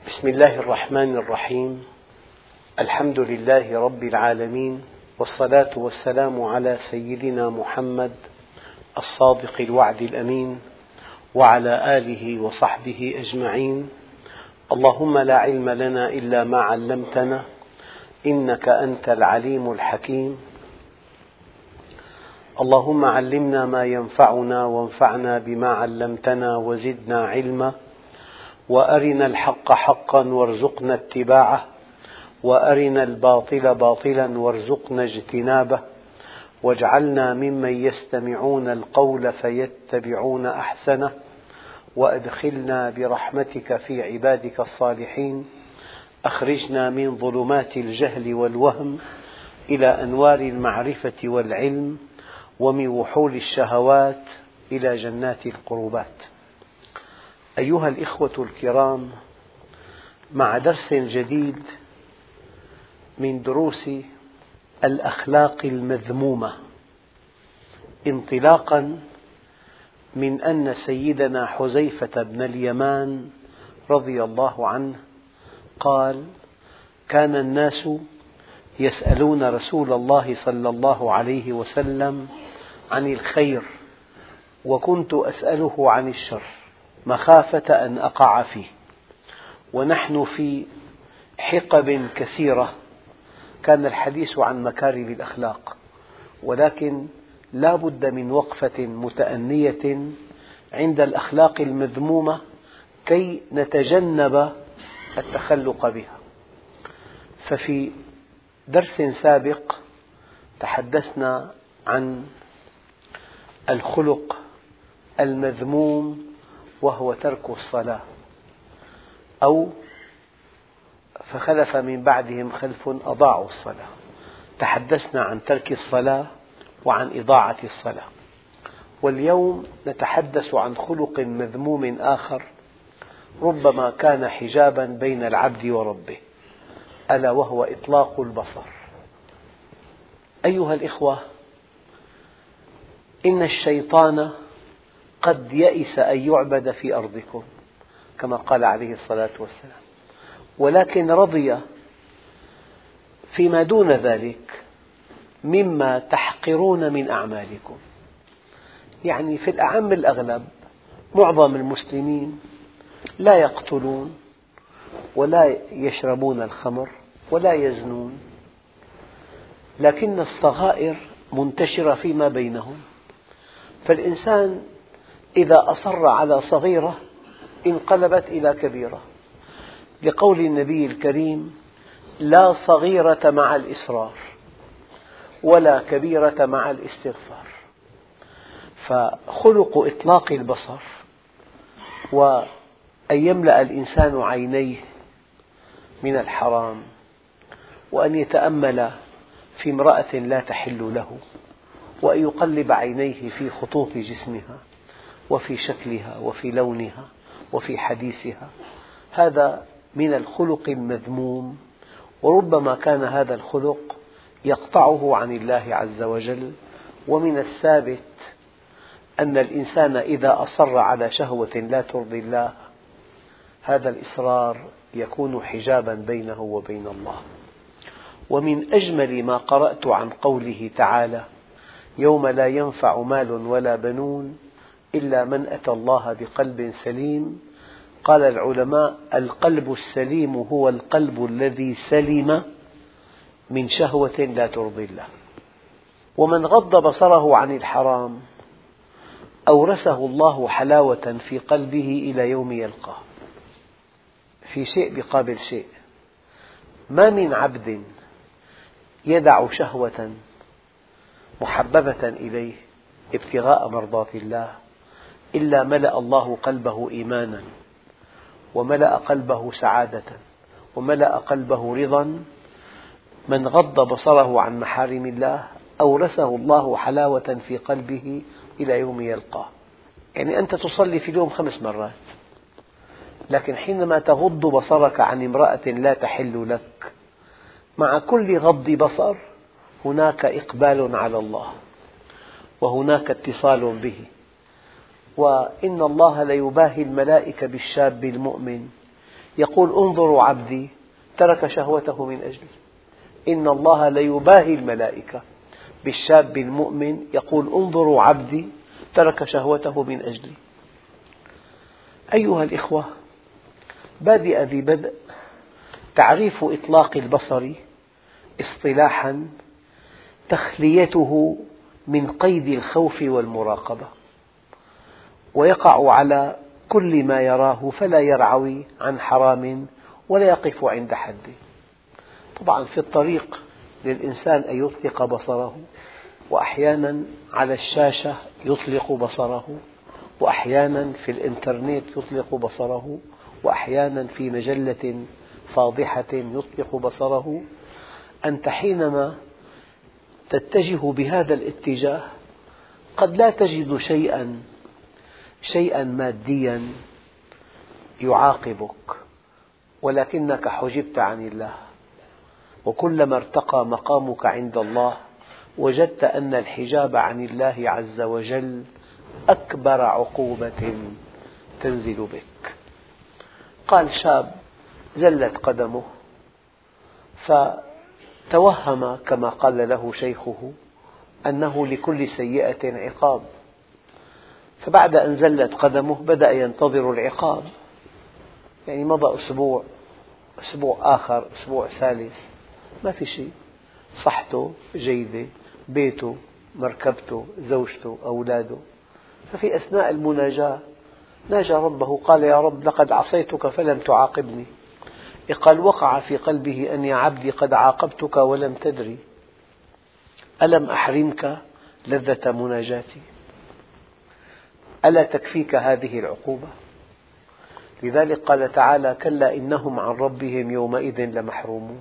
بسم الله الرحمن الرحيم. الحمد لله رب العالمين، والصلاة والسلام على سيدنا محمد الصادق الوعد الأمين، وعلى آله وصحبه أجمعين. اللهم لا علم لنا إلا ما علمتنا، إنك أنت العليم الحكيم. اللهم علمنا ما ينفعنا وانفعنا بما علمتنا وزدنا علما، وأرنا الحق حقا وارزقنا اتباعه، وأرنا الباطل باطلا وارزقنا اجتنابه، واجعلنا ممن يستمعون القول فيتبعون أحسنه، وأدخلنا برحمتك في عبادك الصالحين. أخرجنا من ظلمات الجهل والوهم إلى أنوار المعرفة والعلم، ومن وحول الشهوات إلى جنات القربات. أيها الإخوة الكرام، مع درس جديد من دروس الأخلاق المذمومة، انطلاقا من أن سيدنا حذيفة بن اليمان رضي الله عنه قال: كان الناس يسألون رسول الله صلى الله عليه وسلم عن الخير، وكنت أسأله عن الشر مخافة أن أقع فيه. ونحن في حقب كثيرة كان الحديث عن مكارم الأخلاق، ولكن لا بد من وقفة متأنية عند الأخلاق المذمومة كي نتجنب التخلق بها. ففي درس سابق تحدثنا عن الخلق المذموم، وهو ترك الصلاة، أو فخلف من بعدهم خلف أضاعوا الصلاة. تحدثنا عن ترك الصلاة وعن إضاعة الصلاة، واليوم نتحدث عن خلق مذموم آخر ربما كان حجابا بين العبد وربه، ألا وهو إطلاق البصر. أيها الإخوة، إن الشيطان قد يئس أن يعبد في أرضكم كما قال عليه الصلاة والسلام، ولكن رضي فيما دون ذلك مما تحقرون من أعمالكم. يعني في الأعم الأغلب معظم المسلمين لا يقتلون ولا يشربون الخمر ولا يزنون، لكن الصغائر منتشرة فيما بينهم. فالإنسان إذا أصر على صغيرة انقلبت إلى كبيرة، لقول النبي الكريم: لا صغيرة مع الإصرار ولا كبيرة مع الاستغفار. فخلق إطلاق البصر، وأن يملأ الإنسان عينيه من الحرام، وأن يتأمل في امرأة لا تحل له، وأن يقلب عينيه في خطوط جسمها وفي شكلها وفي لونها وفي حديثها، هذا من الخلق المذموم. وربما كان هذا الخلق يقطعه عن الله عز وجل. ومن الثابت أن الإنسان إذا أصر على شهوة لا ترضي الله، هذا الإصرار يكون حجابا بينه وبين الله. ومن أجمل ما قرأت عن قوله تعالى: يوم لا ينفع مال ولا بنون إلا من أتى الله بقلب سليم. قال العلماء: القلب السليم هو القلب الذي سلم من شهوة لا ترضي الله. ومن غض بصره عن الحرام أورثه الله حلاوة في قلبه إلى يوم يلقاه. في شيء بقابل شيء. ما من عبد يدع شهوة محببة إليه ابتغاء مرضات الله إلا ملأ الله قلبه إيمانا، وملأ قلبه سعادة، وملأ قلبه رضا. من غض بصره عن محارم الله أورثه الله حلاوة في قلبه إلى يوم يلقاه. يعني أنت تصلي في اليوم 5 مرات، لكن حينما تغض بصرك عن امرأة لا تحل لك، مع كل غض بصر هناك إقبال على الله، وهناك اتصال به. وإن الله ليباهي الملائكة بالشاب المؤمن يقول انظروا عبدي ترك شهوته من أجلي. إن الله ليباهي الملائكة بالشاب المؤمن يقول انظروا عبدي ترك شهوته من أجلي. أيها الإخوة، بادئ ذي بدء تعريف إطلاق البصر اصطلاحا تخليته من قيد الخوف والمراقبة، ويقع على كل ما يراه فلا يرعوي عن حرام ولا يقف عند حده. طبعا في الطريق للإنسان أن يطلق بصره، وأحيانا على الشاشة يطلق بصره، وأحيانا في الإنترنت يطلق بصره، وأحيانا في مجلة فاضحة يطلق بصره. أنت حينما تتجه بهذا الاتجاه قد لا تجد شيئا ماديا يعاقبك، ولكنك حجبت عن الله. وكلما ارتقى مقامك عند الله وجدت أن الحجاب عن الله عز وجل أكبر عقوبة تنزل بك. قال شاب زلت قدمه فتوهم كما قال له شيخه أنه لكل سيئة عقاب، فبعد أن زلت قدمه بدأ ينتظر العقاب. يعني مضى أسبوع آخر، أسبوع ثالث، ما في شيء، صحته جيدة، بيته، مركبته، زوجته، أولاده. ففي أثناء المناجاة ناجى ربه قال يا رب لقد عصيتك فلم تعاقبني. قال وقع في قلبه أن يا عبدي قد عاقبتك ولم تدري، ألم أحرمك لذة مناجاتي؟ ألا تكفيك هذه العقوبة؟ لذلك قال تعالى كلا إنهم عن ربهم يومئذ لمحرومون.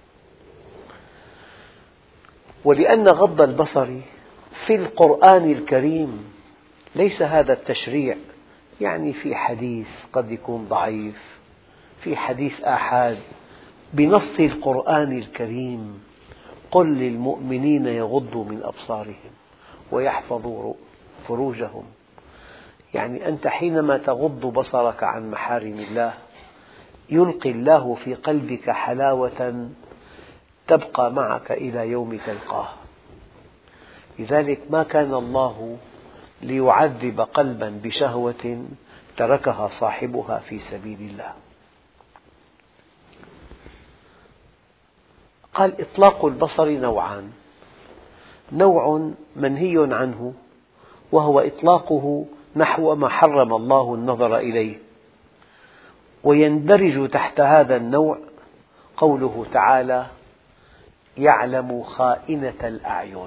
ولأن غض البصر في القرآن الكريم ليس هذا التشريع، يعني في حديث قد يكون ضعيف، في حديث آحاد بنص القرآن الكريم قل للمؤمنين يغضوا من أبصارهم ويحفظوا فروجهم. يعني أنت حينما تغض بصرك عن محارم الله يلقي الله في قلبك حلاوة تبقى معك إلى يوم تلقاه. لذلك ما كان الله ليعذب قلبا بشهوة تركها صاحبها في سبيل الله. قال إطلاق البصر نوعان: نوع منهي عنه وهو إطلاقه نحو ما حرم الله النظر إليه، ويندرج تحت هذا النوع قوله تعالى يعلم خائنة الأعين.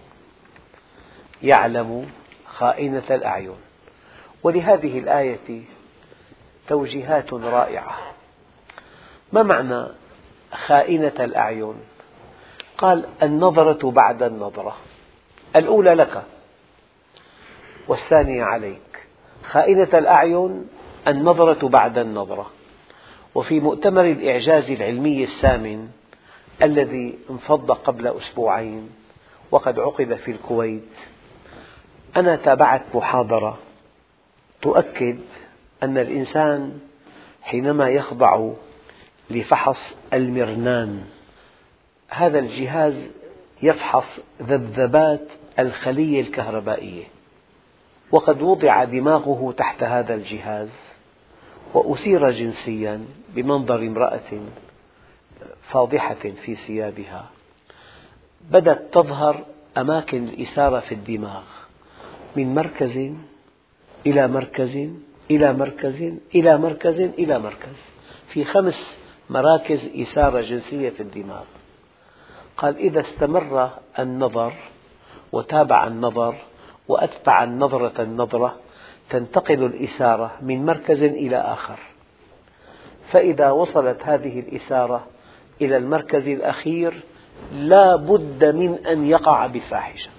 يعلم خائنة الأعين. ولهذه الآية توجيهات رائعة. ما معنى خائنة الأعين؟ قال النظرة بعد النظرة، الأولى لك والثانية عليك. خائنة الأعين النظرة بعد النظرة. وفي مؤتمر الإعجاز العلمي الثامن الذي انفض قبل أسبوعين وقد عقد في الكويت، أنا تابعت محاضرة تؤكد أن الإنسان حينما يخضع لفحص المرنان، هذا الجهاز يفحص ذبذبات الخلية الكهربائية، وقد وضع دماغه تحت هذا الجهاز وأثير جنسيا بمنظر امرأة فاضحة في ثيابها. بدأت تظهر أماكن الإثارة في الدماغ من مركز إلى مركز إلى مركز إلى مركز إلى مركز، في 5 مراكز إثارة جنسية في الدماغ. قال إذا استمر النظر وتابع النظر وأتبع النظرة النظرة تنتقل الإثارة من مركز إلى آخر، فإذا وصلت هذه الإثارة إلى المركز الأخير لا بد من أن يقع بالفاحشة.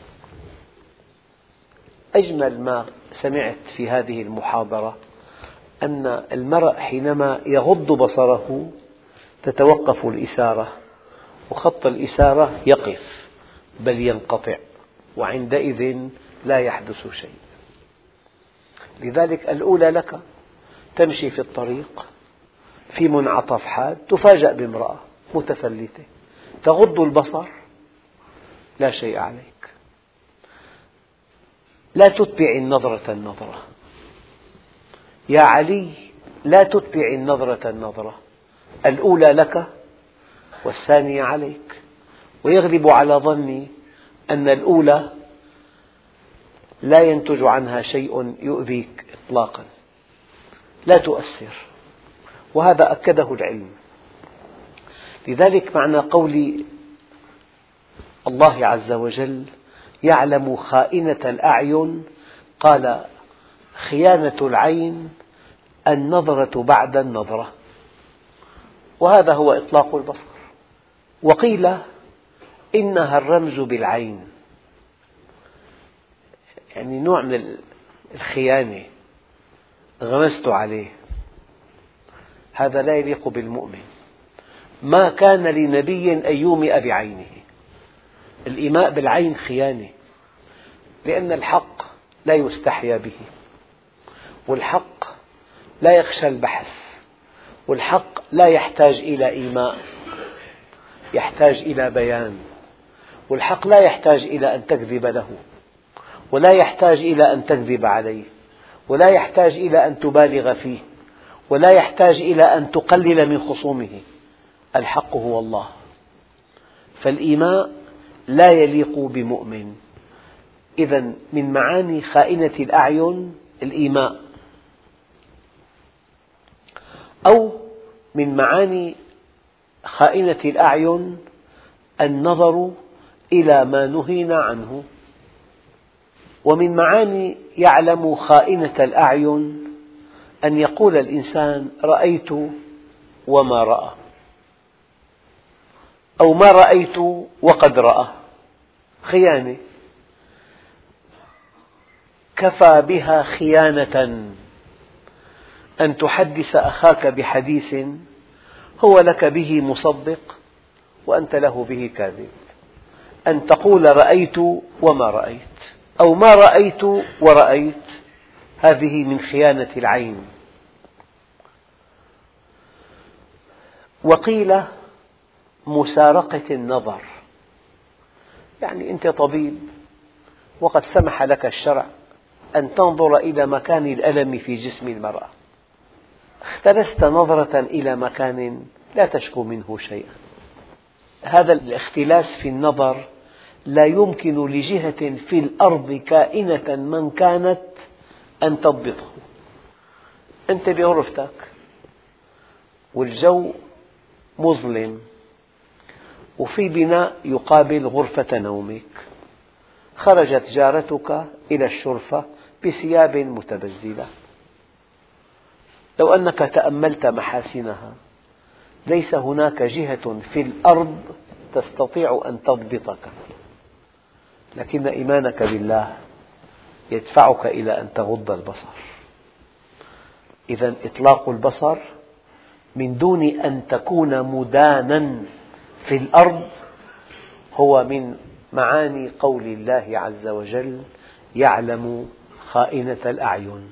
أجمل ما سمعت في هذه المحاضرة أن المرء حينما يغض بصره تتوقف الإثارة وخط الإثارة يقف بل ينقطع، وعندئذ لا يحدث شيء. لذلك الأولى لك، تمشي في الطريق في منعطف حاد تفاجأ بامرأة متفلتة تغض البصر، لا شيء عليك، لا تتبع النظرة النظرة، يا علي لا تتبع النظرة النظرة، الأولى لك والثانية عليك، ويغلب على ظني أن الأولى لا ينتج عنها شيء يؤذيك إطلاقا، لا تؤثر، وهذا أكده العلم. لذلك معنى قول الله عز وجل يعلم خائنة الأعين، قال خيانة العين النظرة بعد النظرة، وهذا هو إطلاق البصر. وقيل إنها الرمز بالعين، يعني نوع من الخيانة، غمزت عليه، هذا لا يليق بالمؤمن. ما كان لنبي أن يومئ بعينه، الإيماء بالعين خيانة، لأن الحق لا يستحيا به، والحق لا يخشى البحث، والحق لا يحتاج إلى إيماء، يحتاج إلى بيان، والحق لا يحتاج إلى أن تكذب له، ولا يحتاج إلى أن تكذب عليه، ولا يحتاج إلى أن تبالغ فيه، ولا يحتاج إلى أن تقلل من خصومه. الحق هو الله، فالإيماء لا يليق بمؤمن. إذن من معاني خائنة الأعين الإيماء، أو من معاني خائنة الأعين النظر إلى ما نهينا عنه. ومن معاني يعلم خائنة الأعين أن يقول الإنسان رأيت وما رأى، أو ما رأيت وقد رأى، خيانة. كفى بها خيانة أن تحدث أخاك بحديث هو لك به مصدق وأنت له به كاذب، أن تقول رأيت وما رأيت، أو ما رأيت ورأيت، هذه من خيانة العين. وقيل مسارقة النظر، يعني أنت طبيب وقد سمح لك الشرع أن تنظر إلى مكان الألم في جسم المرأة، اختلست نظرة إلى مكان لا تشكو منه شيئا. هذا الاختلاس في النظر لا يمكن لجهة في الأرض كائنة من كانت أن تضبطه. أنت بغرفتك والجو مظلم وفي بناء يقابل غرفة نومك، خرجت جارتك إلى الشرفة بثياب متبذلة، لو أنك تأملت محاسنها ليس هناك جهة في الأرض تستطيع أن تضبطك، لكن إيمانك بالله يدفعك إلى أن تغض البصر. إذن إطلاق البصر من دون أن تكون مدانا في الأرض هو من معاني قول الله عز وجل يعلم خائنة الأعين.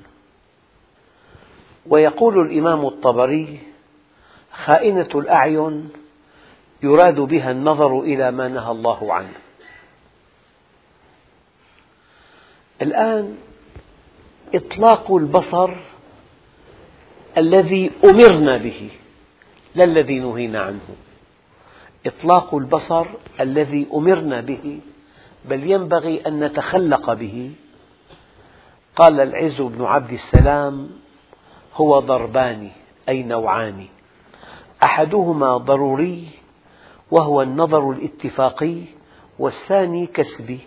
ويقول الإمام الطبري خائنة الأعين يراد بها النظر إلى ما نهى الله عنه. الآن إطلاق البصر الذي أمرنا به لا الذي نهينا عنه، إطلاق البصر الذي أمرنا به بل ينبغي أن نتخلق به. قال العز بن عبد السلام هو ضربان أي نوعان، أحدهما ضروري وهو النظر الاتفاقي، والثاني كسبي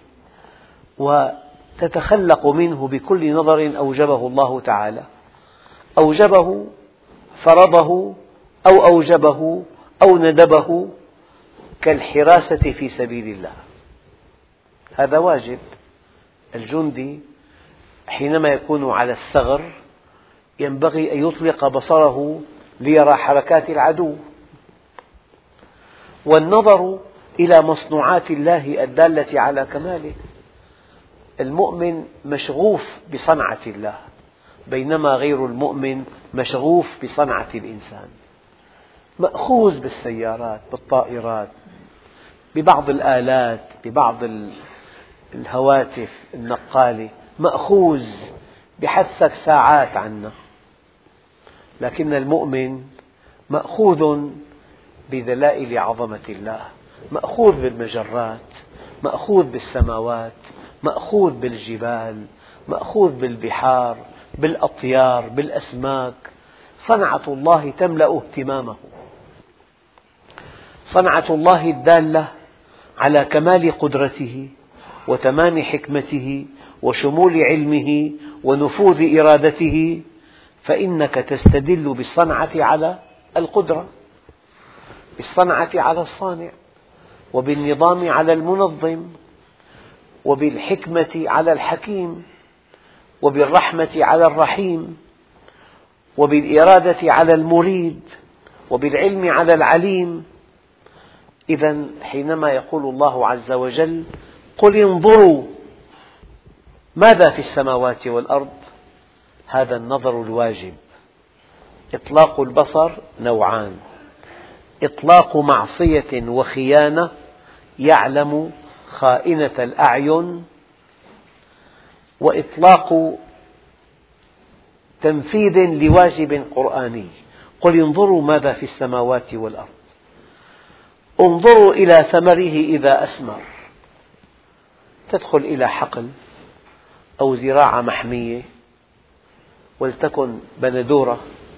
وتتخلق منه بكل نظر أوجبه الله تعالى، أوجبه فرضه أو أوجبه أو ندبه، كالحراسة في سبيل الله، هذا واجب. الجندي حينما يكون على الثغر ينبغي أن يطلق بصره ليرى حركات العدو. والنظر إلى مصنوعات الله الدالة على كماله، المؤمن مشغوف بصنعة الله، بينما غير المؤمن مشغوف بصنعة الإنسان. مأخوذ بالسيارات، بالطائرات، ببعض الآلات، ببعض الهواتف النقالة، مأخوذ بحثك ساعات عنا. لكن المؤمن مأخوذ بدلائل عظمة الله، مأخوذ بالمجرات، مأخوذ بالسماوات، مأخوذ بالجبال، مأخوذ بالبحار، بالأطيار، بالأسماك. صنعة الله تملأ اهتمامه، صنعة الله الدالة على كمال قدرته وتمام حكمته وشمول علمه ونفوذ إرادته، فإنك تستدل بالصنعة على القدرة، بالصنعة على الصانع، وبالنظام على المنظم، وبالحكمة على الحكيم، وبالرحمة على الرحيم، وبالإرادة على المريد، وبالعلم على العليم. إذا حينما يقول الله عز وجل: قل انظروا ماذا في السماوات والأرض، هذا النظر الواجب. إطلاق البصر نوعان: إطلاق معصية وخيانة يعلم خائنة الأعين، وإطلاق تنفيذ لواجب قرآني. قل انظروا ماذا في السماوات والأرض. انظروا إلى ثمره إذا أثمر. تدخل إلى حقل أو زراعة محمية ولتكن بندورة،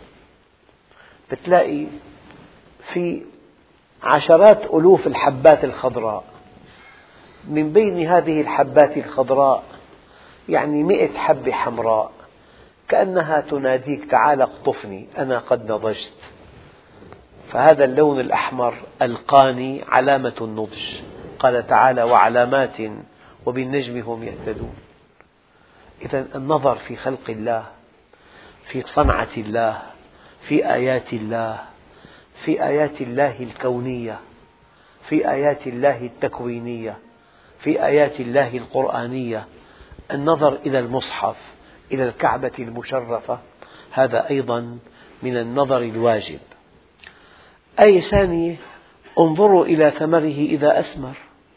بتلاقي في عشرات ألوف الحبات الخضراء، من بين هذه الحبات الخضراء 100 حبة حمراء، كأنها تناديك: تعال اقطفني أنا قد نضجت. فهذا اللون الأحمر القاني علامة النضج. قال تعالى: وعلامات وبالنجم هم يهتدون. إذا النظر في خلق الله، في صنعة الله، في آيات الله، في آيات الله الكونية، في آيات الله التكوينية، في آيات الله القرآنية. النظر إلى المصحف، إلى الكعبة المشرفة، هذا أيضا من النظر الواجب. آية ثانية: انظروا إلى ثمره إذا أثمر.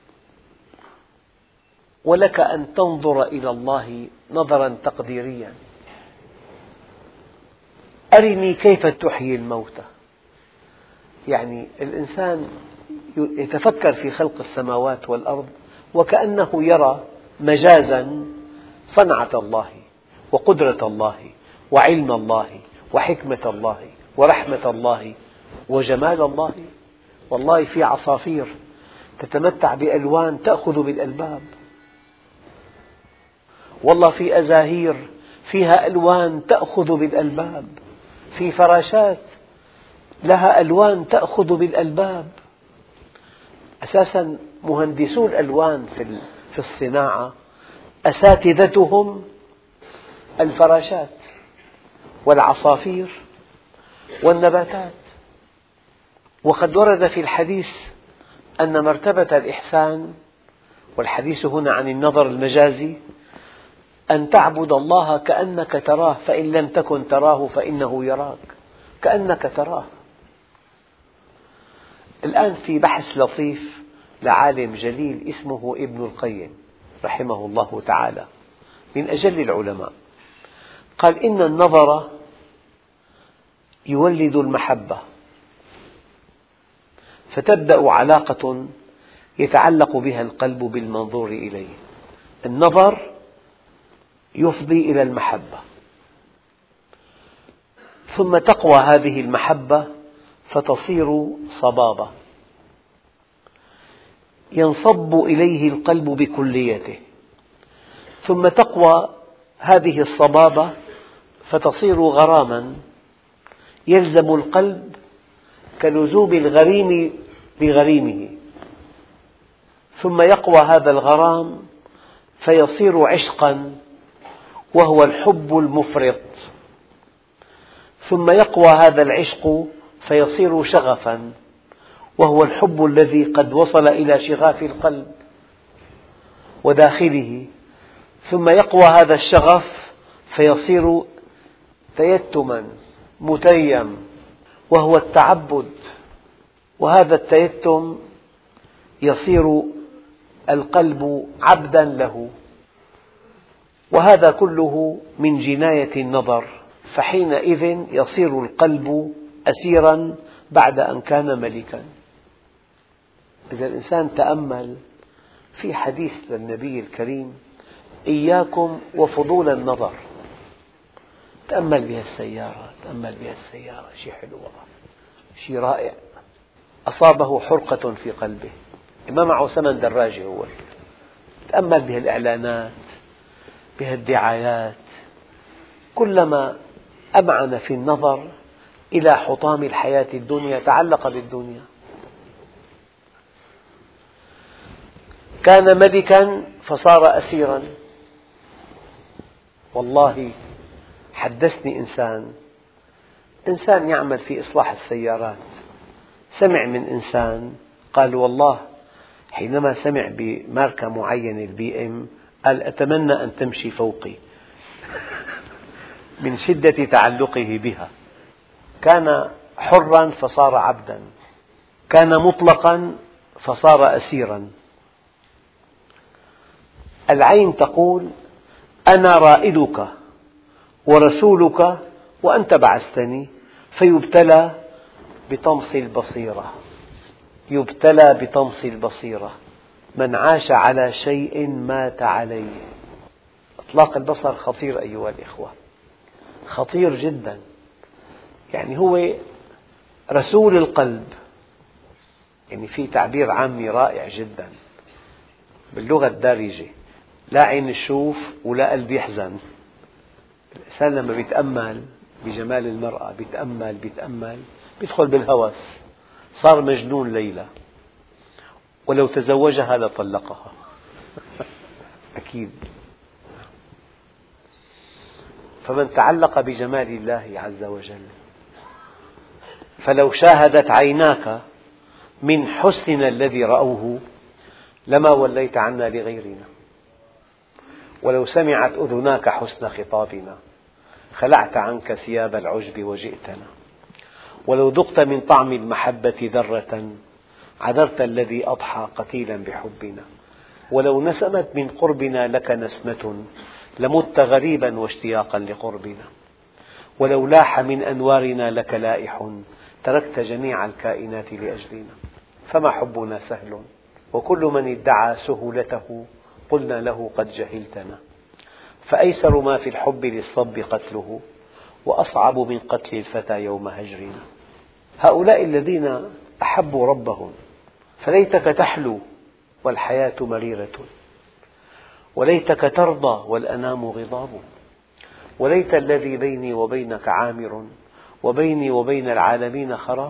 ولك أن تنظر إلى الله نظرا تقديريا: أرني كيف تحيي الموتى. يعني الإنسان يتفكر في خلق السماوات والأرض وكأنه يرى مجازا صنعة الله وقدرة الله وعلم الله وحكمة الله ورحمة الله وجمال الله. والله في عصافير تتمتع بألوان تأخذ بالألباب، والله في أزاهير فيها ألوان تأخذ بالألباب، في فراشات لها ألوان تأخذ بالألباب. أساسا مهندسو الألوان في الصناعة أساتذتهم الفراشات والعصافير والنباتات. وقد ورد في الحديث أن مرتبة الإحسان، والحديث هنا عن النظر المجازي، أن تعبد الله كأنك تراه، فإن لم تكن تراه فإنه يراك، كأنك تراه. الآن في بحث لطيف لعالم جليل اسمه ابن القيم رحمه الله تعالى، من أجل العلماء، قال: إن النظر يولد المحبة، فتبدأ علاقة يتعلق بها القلب بالمنظور إليه. النظر يفضي إلى المحبة، ثم تقوى هذه المحبة فتصير صبابة ينصب إليه القلب بكليته، ثم تقوى هذه الصبابة فتصير غراما يلزم القلب كلزوم الغريم بغريمه، ثم يقوى هذا الغرام فيصير عشقا وهو الحب المفرط، ثم يقوى هذا العشق فيصير شغفا وهو الحب الذي قد وصل إلى شغاف القلب وداخله، ثم يقوى هذا الشغف فيصير تيتما متيم وهو التعبد، وهذا التيتم يصير القلب عبدا له، وهذا كله من جناية النظر، فحينئذ يصير القلب أسيرا بعد أن كان ملكا. إذا الإنسان تأمل في حديث للنبي الكريم: إياكم وفضول النظر. تأمل بها السيارة، تأمل بها السيارة، شيء حلو والله، شيء رائع. أصابه حرقة في قلبه، ما معه ثمن دراجة هو. تأمل بها الإعلانات، بها الدعايات، كلما أمعن في النظر إلى حطام الحياة الدنيا تعلق بالدنيا. كان ملكا فصار أسيرا. والله حدثني إنسان يعمل في إصلاح السيارات، سمع من إنسان قال: والله حينما سمع بماركة معينة البي إم قال: أتمنى أن تمشي فوقي من شدة تعلقه بها. كان حرا فصار عبدا، كان مطلقا فصار أسيرا. العين تقول: أنا رائدك ورسولك وأنت بعثتني، فيبتلى بطمس البصيرة. يبتلى بطمس البصيرة. من عاش على شيء مات عليه. إطلاق البصر خطير أيها الإخوة، خطير جدا. يعني هو رسول القلب. يعني في تعبير عامي رائع جدا باللغة الدارجة: لا عين تشوف ولا قلب يحزن. الإنسان لما يتأمل بجمال المرأة، بيتأمل يدخل بالهوس، صار مجنون ليلى، ولو تزوجها لطلقها أكيد. فمن تعلق بجمال الله عز وجل، فلو شاهدت عيناك من حسننا الذي رأوه لما وليت عنا لغيرنا، ولو سمعت أذناك حسن خطابنا خلعت عنك ثياب العجب وجئتنا، ولو ذقت من طعم المحبة ذرة عذرت الذي أضحى قتيلا بحبنا، ولو نسمت من قربنا لك نسمة لمت غريبا واشتياقا لقربنا، ولو لاح من أنوارنا لك لائح تركت جميع الكائنات لأجلنا. فما حبنا سهل، وكل من ادعى سهولته قلنا له قد جهلتنا، فأيسر ما في الحب للصب قتله، وأصعب من قتل الفتى يوم هجرنا. هؤلاء الذين أحبوا ربهم، فليتك تحلو والحياة مريرة، وليتك ترضى والأنام غضاب، وليت الذي بيني وبينك عامر وبيني وبين العالمين خراب،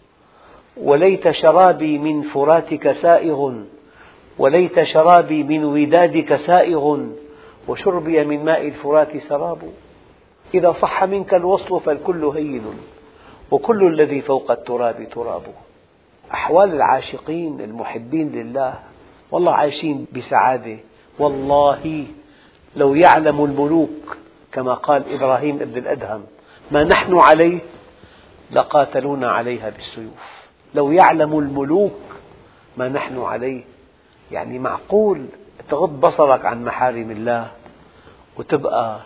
وليت شرابي من فراتك سائغ وليت شرابي من ودادك سائغ، وشربي من ماء الفرات سراب. إذا صح منك الوصل فالكل هين، وكل الذي فوق التراب تراب. أحوال العاشقين المحبين لله والله عايشين بسعادة. والله لو يعلم الملوك كما قال إبراهيم ابن الأدهم ما نحن عليه لقاتلونا عليها بالسيوف. لو يعلم الملوك ما نحن عليه. يعني معقول تغض بصرك عن محارم الله وتبقى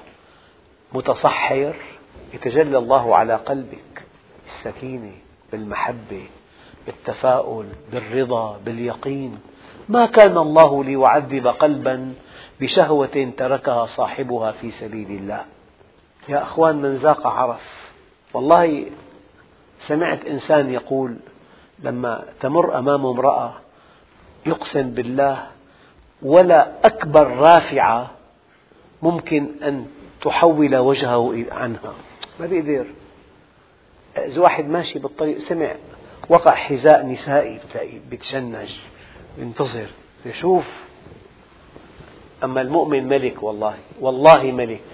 متصحر؟ يتجلى الله على قلبك بالسكينة، بالمحبة، بالتفاؤل، بالرضا، باليقين. ما كان الله ليعذب قلبا بشهوة تركها صاحبها في سبيل الله. يا أخوان، من ذاق عرف. والله سمعت إنسان يقول لما تمر أمام امرأة يقسم بالله ولا أكبر رافعة ممكن أن تحول وجهه عنها، ما بيقدر. إذا واحد ماشي بالطريق سمع وقع حذاء نسائي بتشنج ينتظر يشوف. أما المؤمن ملك، والله ملك.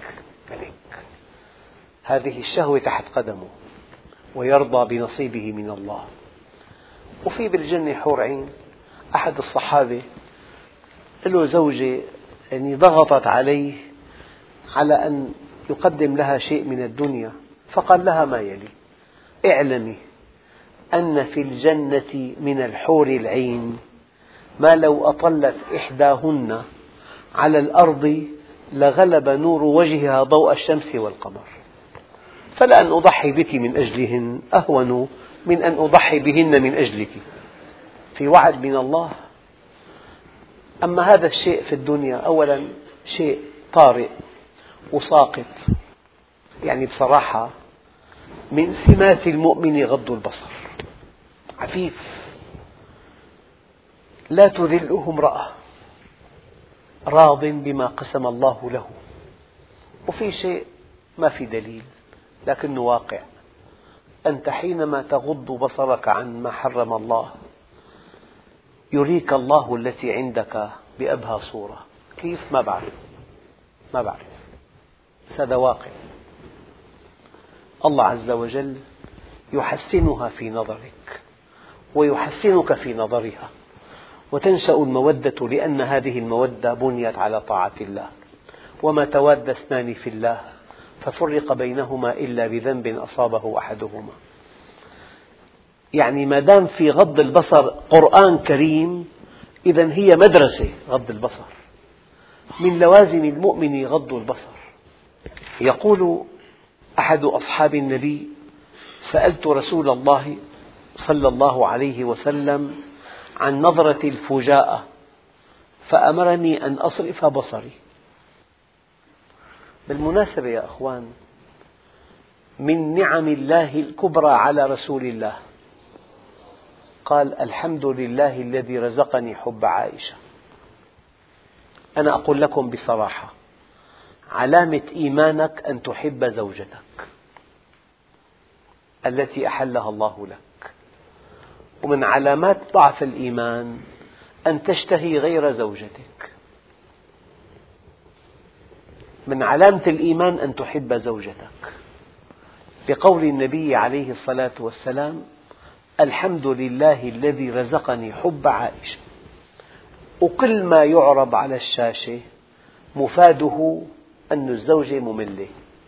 هذه الشهوة تحت قدمه ويرضى بنصيبه من الله. وفي بالجنة حور عين. أحد الصحابة له زوجة يعني ضغطت عليه على أن يقدم لها شيء من الدنيا، فقال لها ما يلي: اعلمي أن في الجنة من الحور العين ما لو أطلت إحداهن على الأرض لغلب نور وجهها ضوء الشمس والقمر، فلأن أضحي بك من أجلهن أهون من أن أضحي بهن من أجلك. في وعد من الله. أما هذا الشيء في الدنيا أولا شيء طارئ وساقط. يعني بصراحة من سمات المؤمن غض البصر، عفيف، لا تذله امرأة، راض بما قسم الله له. وفي شيء ما في دليل لكنه واقع، أنت حينما تغض بصرك عن ما حرم الله يريك الله التي عندك بأبهى صورة. كيف؟ ما بعرف، هذا واقع. الله عز وجل يحسنها في نظرك ويحسنك في نظرها، وتنشأ المودة لأن هذه المودة بنيت على طاعة الله. وما تواد اثنان في الله ففرق بينهما إلا بذنب أصابه أحدهما. يعني ما دام في غض البصر قرآن كريم، إذن هي مدرسة غض البصر، من لوازم المؤمن غض البصر. يقول أحد أصحاب النبي: سألت رسول الله صلى الله عليه وسلم عن نظرة الفجاءة فأمرني أن أصرف بصري. بالمناسبة يا أخوان، من نعم الله الكبرى على رسول الله قال: الحمد لله الذي رزقني حب عائشة. أنا أقول لكم بصراحة، علامة إيمانك أن تحب زوجتك التي أحلها الله لك، ومن علامات ضعف الإيمان أن تشتهي غير زوجتك. من علامة الإيمان أن تحب زوجتك، لقول النبي عليه الصلاة والسلام: الحمد لله الذي رزقني حب عائشة. وكل ما يعرض على الشاشة مفاده أن الزوجة مملة.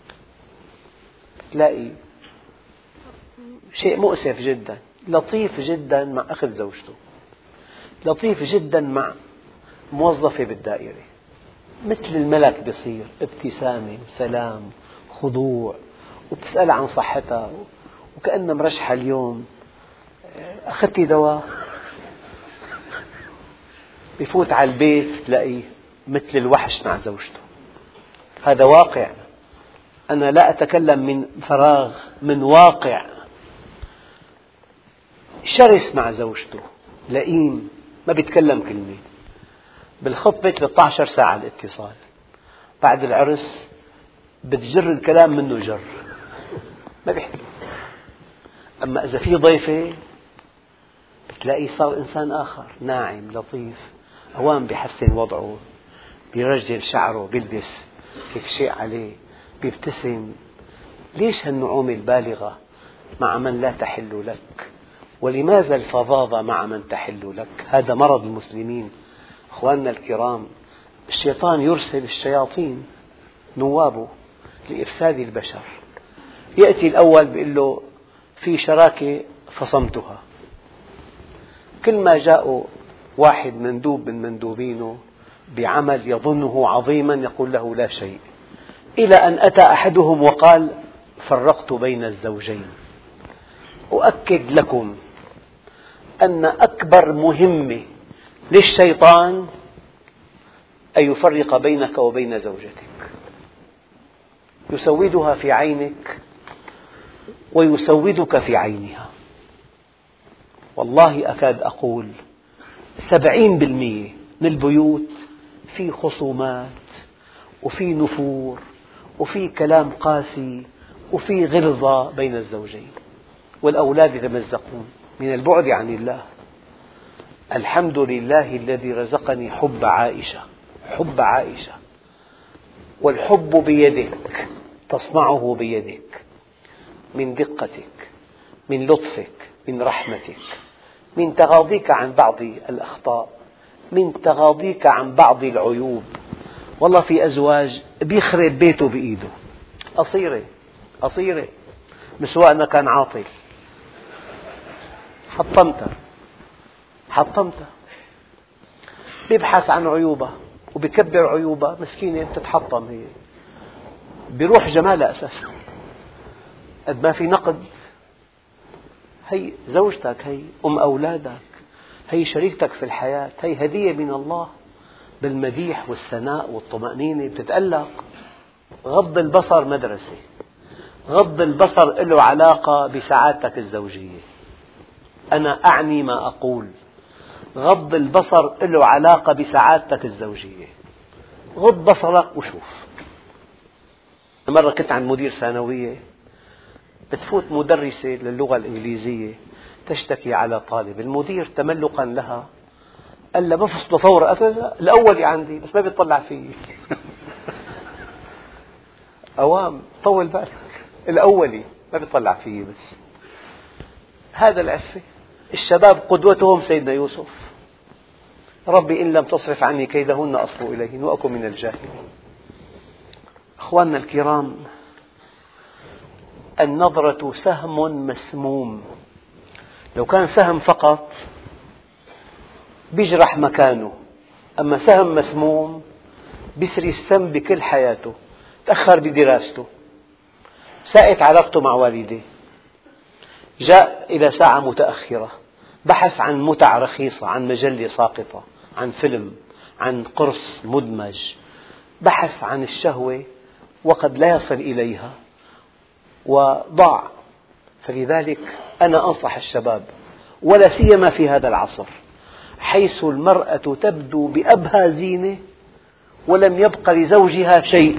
تلاقي شيء مؤسف جدا، لطيف جدا مع أخت زوجته، لطيف جدا مع موظفة بالدائرة، مثل الملك بيصير، ابتسامة وسلام خضوع، وتسأل عن صحتها وكأنها مرشحة اليوم، أخذتي دواء؟ بيفوت على البيت تلاقيه مثل الوحش مع زوجته. هذا واقع، أنا لا أتكلم من فراغ، من واقع. شرس مع زوجته، لئيم، ما بيتكلم كلمة. بالخطبة 13 ساعة الاتصال، بعد العرس بتجر الكلام منه جر، ما بيحكي. أما إذا في ضيفة بتلاقيه صار إنسان آخر، ناعم لطيف، أوان بيحسن وضعه، بيرجل شعره، بيلبس هيك شيء عليه، بيبتسم. ليش هالنعومة البالغة مع من لا تحل لك؟ ولماذا الفظاظة مع من تحل لك؟ هذا مرض المسلمين. أخواننا الكرام، الشيطان يرسل الشياطين نوابه لإفساد البشر. يأتي الأول بيقول له: في شراكة فصمتها. كل ما جاء واحد مندوب من مندوبينه بعمل يظنه عظيما يقول له: لا شيء، إلى أن أتى أحدهم وقال: فرقت بين الزوجين. أؤكد لكم أن أكبر مهمة للشيطان أن يفرق بينك وبين زوجتك، يسودها في عينك ويسودك في عينها. والله أكاد أقول 70% من البيوت في خصومات وفي نفور وفي كلام قاسي وفي غلظة بين الزوجين، والأولاد يتمزقون من البعد عن الله. الحمد لله الذي رزقني حب عائشة. حب عائشة، والحب بيدك، تصنعه بيدك، من دقتك، من لطفك، من رحمتك، من تغاضيك عن بعض الأخطاء، من تغاضيك عن بعض العيوب. والله في أزواج بيخرب بيته بإيده، قصيرة مسواقنا كان عاطل، حطمتها. بيبحث عن عيوبها وبيكبر عيوبها، مسكينة بتتحطم هي، بيروح جمالها أساسا. قد ما في نقد، هي زوجتك، هي أم أولادك، هي شريكتك في الحياة، هي هدية من الله بالمديح والثناء والطمأنينة بتتألق. غض البصر مدرسة، غض البصر له علاقة بسعادتك الزوجية. أنا أعني ما أقول، غض البصر له علاقة بسعادتك الزوجية. غض بصرك وشوف. مرة كنت عند مدير ثانوية، بتفوت مدرسة للغة الإنجليزية تشتكي على طالب، المدير تملقا لها قال لها بفصله فورا. قالت له الأولي عندي بس ما بيطلع فيي. أوام طول بالك، الأولي ما بيطلع فيي بس. هذا العفة. الشباب قدوتهم سيدنا يوسف، ربي إن لم تصرف عني كيدهن أصب إليهن وأكن من الجاهلين. أخواننا الكرام، النظرة سهم مسموم. لو كان سهم فقط بيجرح مكانه، أما سهم مسموم بيسري السم بكل حياته. تأخر بدراسته، ساءت علاقته مع والديه، جاء إلى ساعة متأخرة، بحث عن متع رخيصة، عن مجلة ساقطة، عن فيلم، عن قرص مدمج، بحث عن الشهوة وقد لا يصل إليها وضاع. فلذلك أنا أنصح الشباب، ولا سيما في هذا العصر حيث المرأة تبدو بأبهى زينة ولم يبق لزوجها شيء.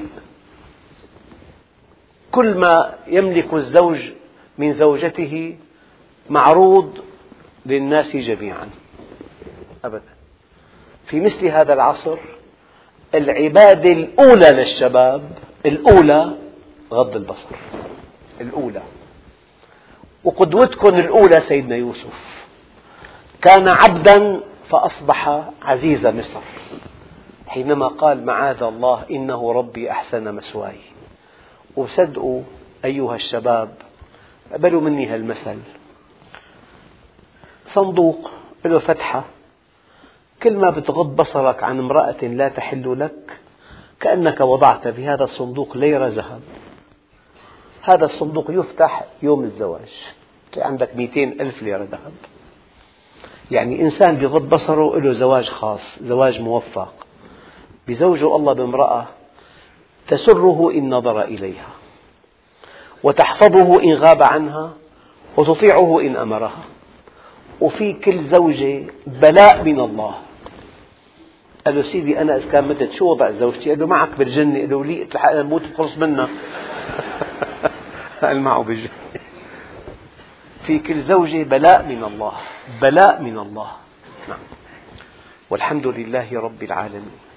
كل ما يملك الزوج من زوجته معروض للناس جميعا. أبدا. في مثل هذا العصر العبادة الأولى للشباب، الأولى غض البصر، الأولى. وقدوتكم الأولى سيدنا يوسف، كان عبدا فأصبح عزيز مصر، حينما قال معاذ الله إنه ربي أحسن مثواي. وصدقوا أيها الشباب، قبلوا مني هالمثل، صندوق له فتحة، كل ما بتغض بصرك عن امرأة لا تحل لك كأنك وضعت في هذا الصندوق ليرة ذهب. هذا الصندوق يفتح يوم الزواج، تلاقي عندك 200,000 ليرة ذهب. يعني إنسان بغض بصره له زواج خاص، زواج موفق، بزوجه الله بامرأة تسره إن نظر إليها، وتحفظه إن غاب عنها، وتطيعه إن أمرها. وفي كل زوجة بلاء من الله. قال له سيدي أنا إذا كان متت شو وضع زوجتي؟ قال له معك بالجنة. قال له لي الحق أنا موت تخلص منها. قال معه بالجنة. في كل زوجة بلاء من الله، بلاء من الله. نعم. والحمد لله رب العالمين.